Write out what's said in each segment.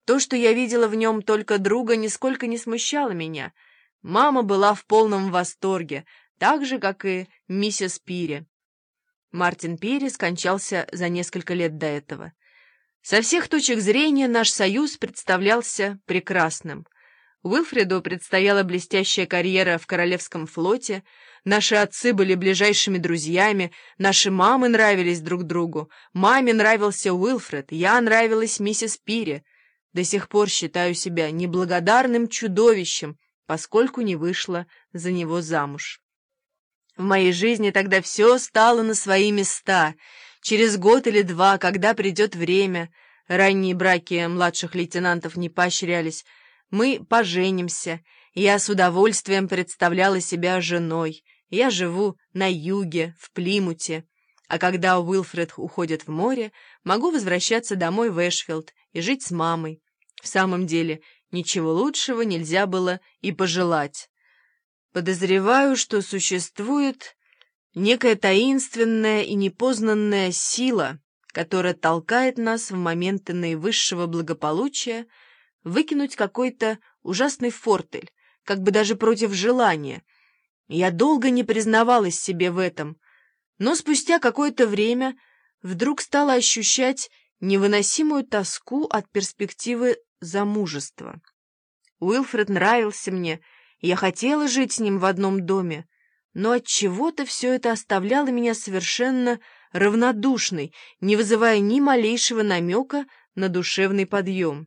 То, что я видела в нем только друга, нисколько не смущало меня. Мама была в полном восторге, так же, как и миссис Пири. Мартин Пири скончался за несколько лет до этого. Со всех точек зрения наш союз представлялся прекрасным. Уилфреду предстояла блестящая карьера в Королевском флоте, наши отцы были ближайшими друзьями, наши мамы нравились друг другу, маме нравился Уилфред, я нравилась миссис Пири. До сих пор считаю себя неблагодарным чудовищем, поскольку не вышла за него замуж. В моей жизни тогда все стало на свои места. Через год или два, когда придет время, ранние браки младших лейтенантов не поощрялись, мы поженимся. Я с удовольствием представляла себя женой. Я живу на юге, в Плимуте. А когда Уилфред уходит в море, могу возвращаться домой в Эшфилд и жить с мамой. В самом деле, ничего лучшего нельзя было и пожелать. Подозреваю, что существует некая таинственная и непознанная сила, которая толкает нас в моменты наивысшего благополучия выкинуть какой-то ужасный фортель, как бы даже против желания. Я долго не признавалась себе в этом, но спустя какое-то время вдруг стала ощущать невыносимую тоску от перспективы замужества. Уилфред нравился мне, и я хотела жить с ним в одном доме, но отчего-то все это оставляло меня совершенно равнодушной, не вызывая ни малейшего намека на душевный подъем.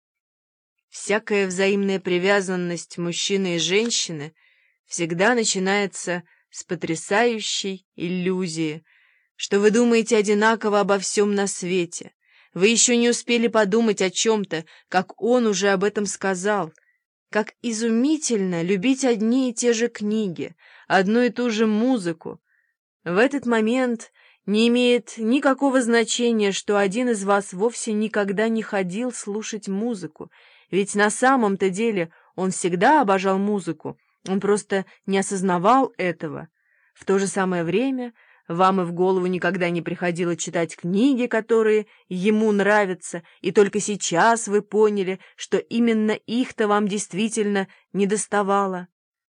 Всякая взаимная привязанность мужчины и женщины всегда начинается с потрясающей иллюзии, что вы думаете одинаково обо всем на свете. Вы еще не успели подумать о чем-то, как он уже об этом сказал. Как изумительно любить одни и те же книги, одну и ту же музыку. В этот момент не имеет никакого значения, что один из вас вовсе никогда не ходил слушать музыку, ведь на самом-то деле он всегда обожал музыку, он просто не осознавал этого. В то же самое время вам и в голову никогда не приходило читать книги, которые ему нравятся, и только сейчас вы поняли, что именно их-то вам действительно недоставало.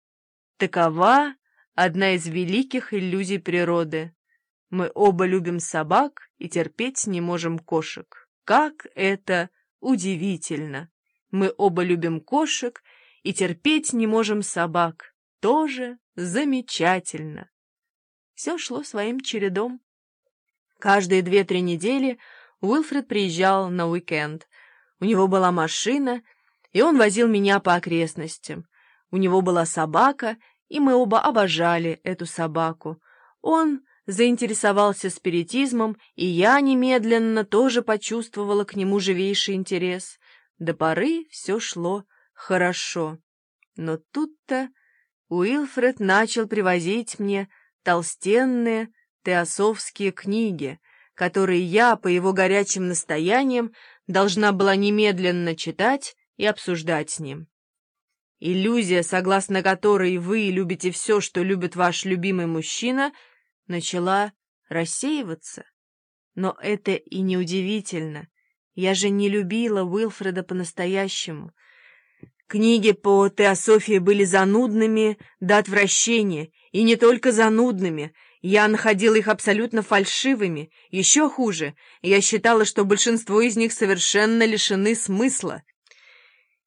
Такова одна из великих иллюзий природы. Мы оба любим собак и терпеть не можем кошек. Как это удивительно! Мы оба любим кошек и терпеть не можем собак. Тоже замечательно. Все шло своим чередом. Каждые 2-3 недели Уилфред приезжал на уикенд. У него была машина, и он возил меня по окрестностям. У него была собака, и мы оба обожали эту собаку. Он заинтересовался спиритизмом, и я немедленно тоже почувствовала к нему живейший интерес. До поры все шло хорошо. Но тут-то Уилфред начал привозить мне толстенные теософские книги, которые я, по его горячим настояниям, должна была немедленно читать и обсуждать с ним. Иллюзия, согласно которой вы любите все, что любит ваш любимый мужчина, начала рассеиваться. Но это и не удивительно. Я же не любила Уилфреда по-настоящему. Книги по теософии были занудными до отвращения, и не только занудными. Я находила их абсолютно фальшивыми. Еще хуже, я считала, что большинство из них совершенно лишены смысла.